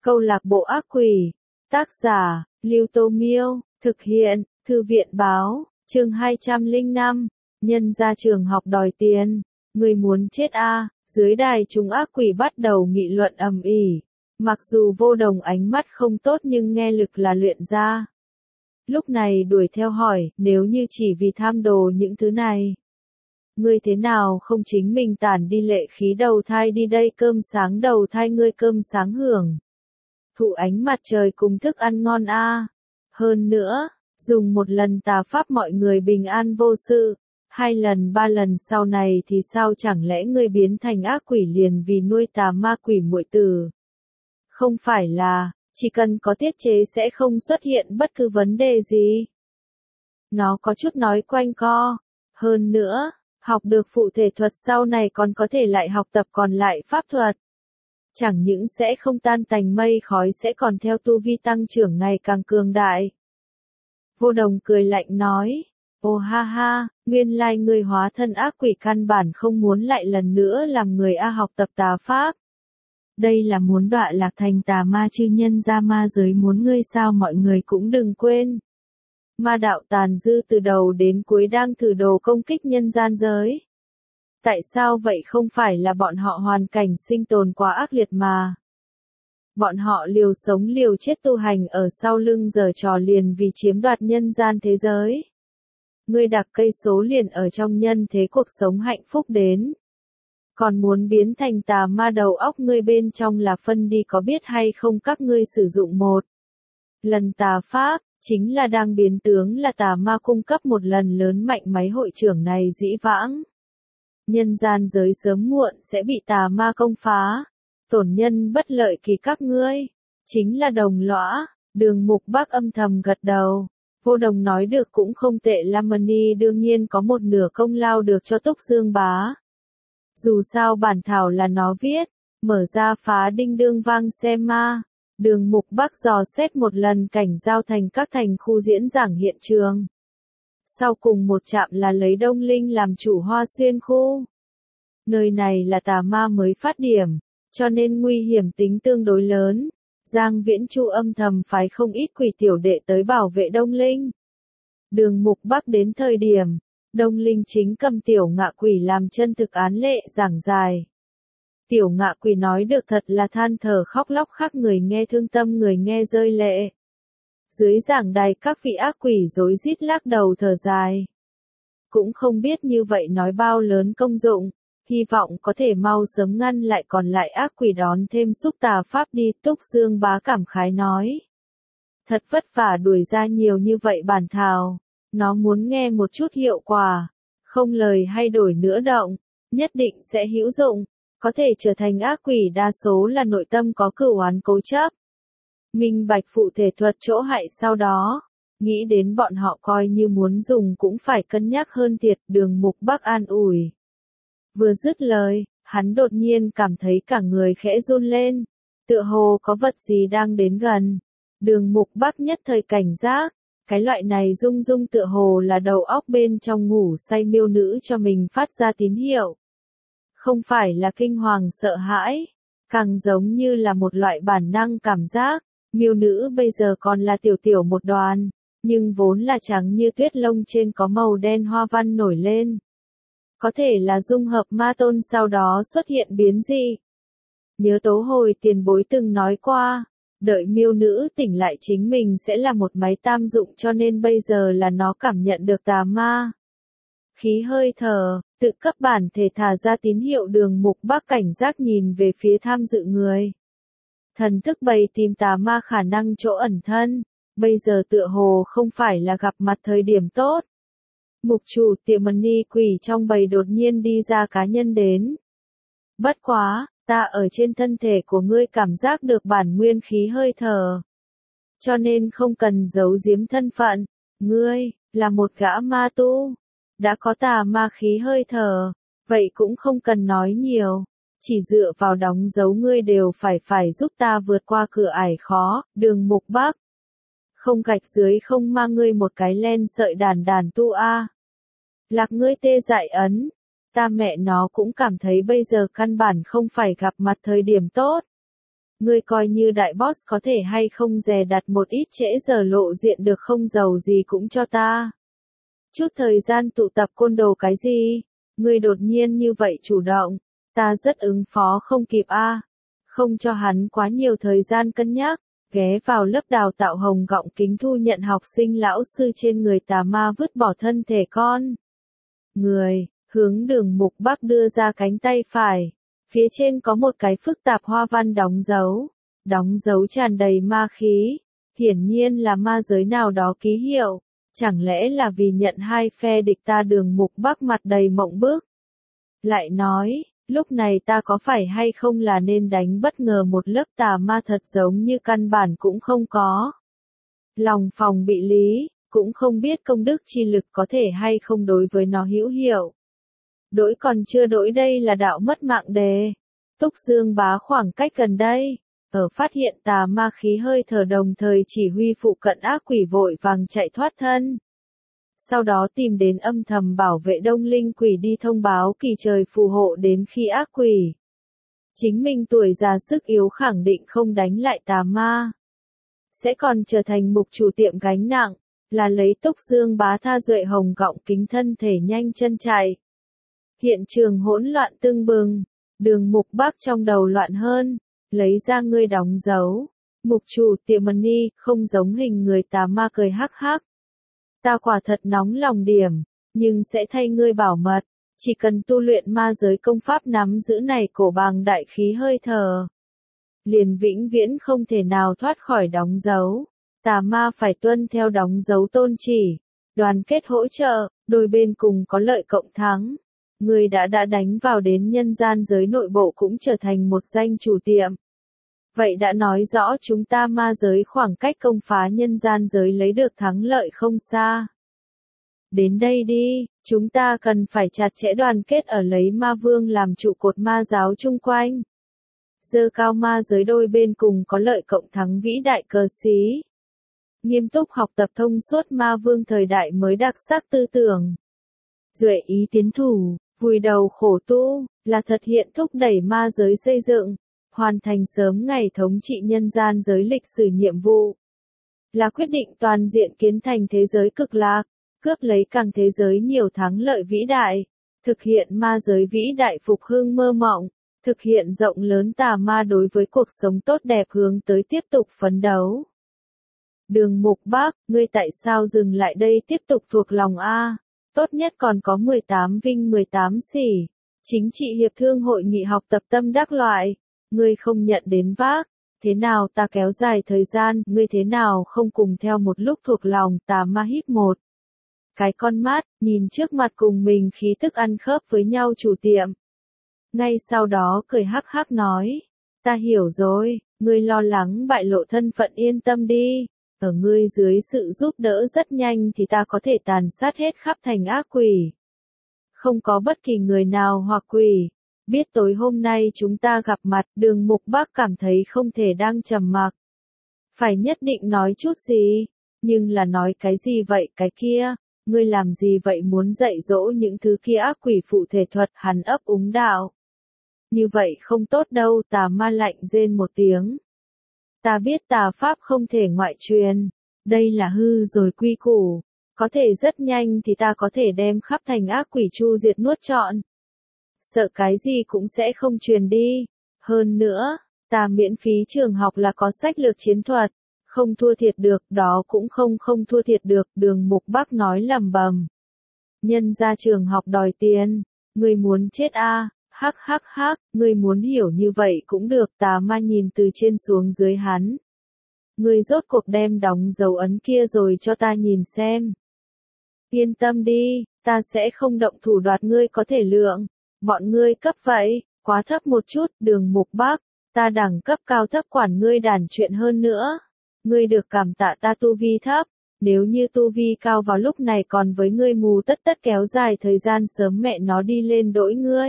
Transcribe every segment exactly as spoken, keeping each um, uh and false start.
Câu lạc bộ ác quỷ. Tác giả, Lưu Tô Miêu. Thực hiện, Thư viện Báo. Chương hai trăm lẻ năm. Nhân ra trường học đòi tiền. Người muốn chết a à? Dưới đài chúng ác quỷ bắt đầu nghị luận ầm ĩ. Mặc dù Vô Đồng ánh mắt không tốt nhưng nghe lực là luyện ra. Lúc này đuổi theo hỏi, nếu như chỉ vì tham đồ những thứ này. Ngươi thế nào không chính mình tản đi lệ khí đầu thai đi đây, cơm sáng đầu thai ngươi cơm sáng hưởng. Thụ ánh mặt trời cùng thức ăn ngon a à. Hơn nữa, dùng một lần tà pháp mọi người bình an vô sự. Hai lần ba lần sau này thì sao, chẳng lẽ ngươi biến thành ác quỷ liền vì nuôi tà ma quỷ muội tử? Không phải là, chỉ cần có tiết chế sẽ không xuất hiện bất cứ vấn đề gì. Nó có chút nói quanh co. Hơn nữa, học được phụ thể thuật sau này còn có thể lại học tập còn lại pháp thuật. Chẳng những sẽ không tan tành mây khói sẽ còn theo tu vi tăng trưởng ngày càng cường đại. Vô Đồng cười lạnh nói, ồ ha ha, nguyên lai ngươi hóa thân ác quỷ căn bản không muốn lại lần nữa làm người A học tập tà pháp. Đây là muốn đọa lạc thành tà ma chứ, nhân ra ma giới muốn ngươi sao, mọi người cũng đừng quên. Ma đạo tàn dư từ đầu đến cuối đang thử đồ công kích nhân gian giới. Tại sao vậy? Không phải là bọn họ hoàn cảnh sinh tồn quá ác liệt mà. Bọn họ liều sống liều chết tu hành ở sau lưng giở trò liền vì chiếm đoạt nhân gian thế giới. Ngươi đặc cây số liền ở trong nhân thế cuộc sống hạnh phúc đến. Còn muốn biến thành tà ma, đầu óc ngươi bên trong là phân đi có biết hay không? Các ngươi sử dụng một lần tà pháp, chính là đang biến tướng là tà ma cung cấp một lần lớn mạnh máy hội trưởng này dĩ vãng. Nhân gian giới sớm muộn sẽ bị tà ma công phá. Tổn nhân bất lợi kỳ các ngươi. Chính là đồng lõa. Đường Mục Bác âm thầm gật đầu. Vô Đồng nói được cũng không tệ, Lamani đương nhiên có một nửa công lao được cho Túc Dương Bá. Dù sao bản thảo là nó viết. Mở ra phá đinh đương vang xem ma. Đường Mục Bác dò xét một lần cảnh giao thành các thành khu diễn giảng hiện trường. Sau cùng một trạm là lấy Đông Linh làm chủ Hoa Xuyên khu. Nơi này là tà ma mới phát điểm, cho nên nguy hiểm tính tương đối lớn. Giang Viễn Chu âm thầm phái không ít quỷ tiểu đệ tới bảo vệ Đông Linh. Đường Mục Bác đến thời điểm, Đông Linh chính cầm tiểu ngạ quỷ làm chân thực án lệ giảng dài. Tiểu ngạ quỷ nói được thật là than thở khóc lóc, khác người nghe thương tâm người nghe rơi lệ. Dưới giảng đài các vị ác quỷ rối rít lắc đầu thở dài. Cũng không biết như vậy nói bao lớn công dụng, hy vọng có thể mau sớm ngăn lại còn lại ác quỷ đón thêm xúc tà pháp đi. Túc Dương Bá cảm khái nói. Thật vất vả đuổi ra nhiều như vậy bản thảo, nó muốn nghe một chút hiệu quả, không lời hay đổi nữa động, nhất định sẽ hữu dụng, có thể trở thành ác quỷ đa số là nội tâm có cửu oán cố chấp. Minh bạch phụ thể thuật chỗ hại sau đó, nghĩ đến bọn họ coi như muốn dùng cũng phải cân nhắc hơn thiệt. Đường Mục Bác an ủi. Vừa dứt lời, hắn đột nhiên cảm thấy cả người khẽ run lên, tựa hồ có vật gì đang đến gần. Đường Mục Bác nhất thời cảnh giác, cái loại này rung rung tựa hồ là đầu óc bên trong ngủ say miêu nữ cho mình phát ra tín hiệu. Không phải là kinh hoàng sợ hãi, càng giống như là một loại bản năng cảm giác. Miêu nữ bây giờ còn là tiểu tiểu một đoàn, nhưng vốn là trắng như tuyết, lông trên có màu đen hoa văn nổi lên. Có thể là dung hợp ma tôn sau đó xuất hiện biến dị. Nhớ tố hồi tiền bối từng nói qua, đợi miêu nữ tỉnh lại chính mình sẽ là một máy tam dụng, cho nên bây giờ là nó cảm nhận được tà ma. Khí hơi thở, tự cấp bản thể thả ra tín hiệu. Đường Mục Bác cảnh giác nhìn về phía tham dự người. Thần thức bày tìm tà ma khả năng chỗ ẩn thân, bây giờ tựa hồ không phải là gặp mặt thời điểm tốt. Mục chủ tiệm mani quỷ trong bầy đột nhiên đi ra cá nhân đến. Bất quá, ta ở trên thân thể của ngươi cảm giác được bản nguyên khí hơi thở. Cho nên không cần giấu giếm thân phận, ngươi, là một gã ma tu. Đã có tà ma khí hơi thở, vậy cũng không cần nói nhiều. Chỉ dựa vào đóng dấu ngươi đều phải phải giúp ta vượt qua cửa ải khó. Đường Mục Bác. Không gạch dưới không mang ngươi một cái len sợi đàn đàn tu a. Lạc ngươi tê dại ấn. Ta mẹ nó cũng cảm thấy bây giờ căn bản không phải gặp mặt thời điểm tốt. Ngươi coi như đại boss có thể hay không dè đặt một ít trễ giờ lộ diện được không, giàu gì cũng cho ta. Chút thời gian tụ tập côn đồ cái gì? Ngươi đột nhiên như vậy chủ động, ta rất ứng phó không kịp a. Không cho hắn quá nhiều thời gian cân nhắc, ghé vào lớp đào tạo Hồng Gọng Kính thu nhận học sinh lão sư trên người tà ma vứt bỏ thân thể con. Người, hướng Đường Mục Bắc đưa ra cánh tay phải. Phía trên có một cái phức tạp hoa văn đóng dấu. Đóng dấu tràn đầy ma khí. Hiển nhiên là ma giới nào đó ký hiệu. Chẳng lẽ là vì nhận hai phe địch ta? Đường Mục Bắc mặt đầy mộng bức. Lại nói, lúc này ta có phải hay không là nên đánh bất ngờ một lớp tà ma thật giống như căn bản cũng không có. Lòng phòng bị lý, cũng không biết công đức chi lực có thể hay không đối với nó hữu hiệu. Đổi còn chưa đổi, đây là đạo mất mạng đề. Túc Dương Bá khoảng cách gần đây, ở phát hiện tà ma khí hơi thở đồng thời chỉ huy phụ cận ác quỷ vội vàng chạy thoát thân. Sau đó tìm đến âm thầm bảo vệ Đông Linh quỷ đi thông báo kỳ trời phù hộ, đến khi ác quỷ chính mình tuổi già sức yếu khẳng định không đánh lại tà ma, sẽ còn trở thành mục chủ tiệm gánh nặng, là lấy Túc Dương Bá tha duệ Hồng Gọng Kính thân thể nhanh chân chạy. Hiện trường hỗn loạn tưng bừng, Đường Mục Bắc trong đầu loạn hơn, lấy ra ngươi đóng dấu. Mục chủ tiệm money, không giống hình người tà ma cười hắc hắc. Ta quả thật nóng lòng điểm, nhưng sẽ thay ngươi bảo mật, chỉ cần tu luyện ma giới công pháp nắm giữ này cổ bằng đại khí hơi thở, liền vĩnh viễn không thể nào thoát khỏi đóng dấu. Tà ma phải tuân theo đóng dấu tôn chỉ, đoàn kết hỗ trợ, đôi bên cùng có lợi cộng thắng. Ngươi đã đã đánh vào đến nhân gian giới nội bộ cũng trở thành một danh chủ tiệm. Vậy đã nói rõ chúng ta ma giới khoảng cách công phá nhân gian giới lấy được thắng lợi không xa. Đến đây đi, chúng ta cần phải chặt chẽ đoàn kết ở lấy ma vương làm trụ cột ma giáo chung quanh. Giơ cao ma giới đôi bên cùng có lợi cộng thắng vĩ đại cờ xí. Nghiêm túc học tập thông suốt ma vương thời đại mới đặc sắc tư tưởng. Duệ ý tiến thủ, vùi đầu khổ tu, là thực hiện thúc đẩy ma giới xây dựng, hoàn thành sớm ngày thống trị nhân gian giới lịch sử nhiệm vụ. Là quyết định toàn diện kiến thành thế giới cực lạc, cướp lấy càng thế giới nhiều thắng lợi vĩ đại, thực hiện ma giới vĩ đại phục hưng mơ mộng, thực hiện rộng lớn tà ma đối với cuộc sống tốt đẹp hướng tới tiếp tục phấn đấu. Đường Mục Bắc, ngươi tại sao dừng lại đây tiếp tục thuộc lòng A? Tốt nhất còn có mười tám vinh mười tám sỉ, chính trị hiệp thương hội nghị học tập tâm đắc loại, ngươi không nhận đến vác, thế nào ta kéo dài thời gian, ngươi thế nào không cùng theo một lúc thuộc lòng. Tà ma híp một cái con mắt, nhìn trước mặt cùng mình khí tức ăn khớp với nhau chủ tiệm. Ngay sau đó cười hắc hắc nói, ta hiểu rồi, ngươi lo lắng bại lộ thân phận, yên tâm đi. Ở ngươi dưới sự giúp đỡ rất nhanh thì ta có thể tàn sát hết khắp thành ác quỷ. Không có bất kỳ người nào hoặc quỷ. Biết tối hôm nay chúng ta gặp mặt, Đường Mục Bắc cảm thấy không thể đang trầm mặc. Phải nhất định nói chút gì, nhưng là nói cái gì vậy cái kia, ngươi làm gì vậy, muốn dạy dỗ những thứ kia ác quỷ phụ thể thuật? Hắn ấp úng đạo. Như vậy không tốt đâu. Tà ma lạnh rên một tiếng. Ta biết tà pháp không thể ngoại truyền, đây là hư rồi quy củ, có thể rất nhanh thì ta có thể đem khắp thành ác quỷ chu diệt nuốt trọn. Sợ cái gì cũng sẽ không truyền đi. Hơn nữa, ta miễn phí trường học là có sách lược chiến thuật, không thua thiệt được, đó cũng không không thua thiệt được. Đường Mục Bắc nói lẩm bẩm. Nhân ra trường học đòi tiền, ngươi muốn chết a? Hắc hắc hắc, ngươi muốn hiểu như vậy cũng được. Tà ma nhìn từ trên xuống dưới hắn. Ngươi rốt cuộc đem đóng dấu ấn kia rồi cho ta nhìn xem. Yên tâm đi, ta sẽ không động thủ đoạt ngươi có thể lượng. Bọn ngươi cấp vậy, quá thấp một chút. Đường Mục Bắc, ta đẳng cấp cao thấp quản ngươi đàn chuyện hơn nữa. Ngươi được cảm tạ ta tu vi thấp, nếu như tu vi cao vào lúc này còn với ngươi mù tất tất kéo dài thời gian sớm mẹ nó đi lên đỗi ngươi.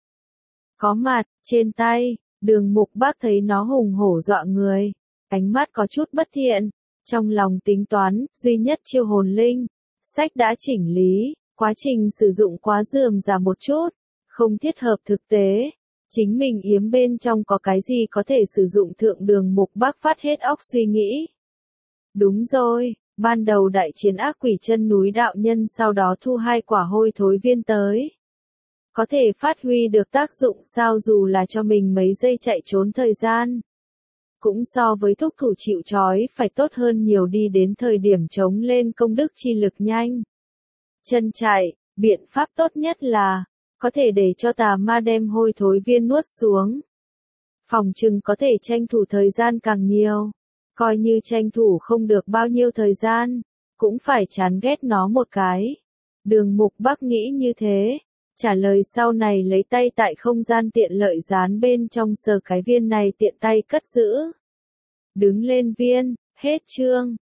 Có mặt, trên tay, Đường Mục Bắc thấy nó hùng hổ dọa người, ánh mắt có chút bất thiện, trong lòng tính toán, duy nhất chiêu hồn linh, sách đã chỉnh lý, quá trình sử dụng quá rườm rà một chút, không thiết hợp thực tế, Chính mình yếm bên trong có cái gì có thể sử dụng thượng đường mục bác phát hết óc suy nghĩ. Đúng rồi, ban đầu đại chiến ác quỷ chân núi đạo nhân sau đó thu hai quả hôi thối viên tới. Có thể phát huy được tác dụng sao dù là cho mình mấy giây chạy trốn thời gian. Cũng so với thúc thủ chịu trói phải tốt hơn nhiều đi đến thời điểm chống lên công đức chi lực nhanh. Chân chạy, biện pháp tốt nhất là, có thể để cho tà ma đem hôi thối viên nuốt xuống. Phòng trừng có thể tranh thủ thời gian càng nhiều. Coi như tranh thủ không được bao nhiêu thời gian, cũng phải chán ghét nó một cái. Đường Mục Bắc nghĩ như thế. Trả lời sau này lấy tay tại không gian tiện lợi dán bên trong sờ cái viên này tiện tay cất giữ. Đứng lên viên, hết chương.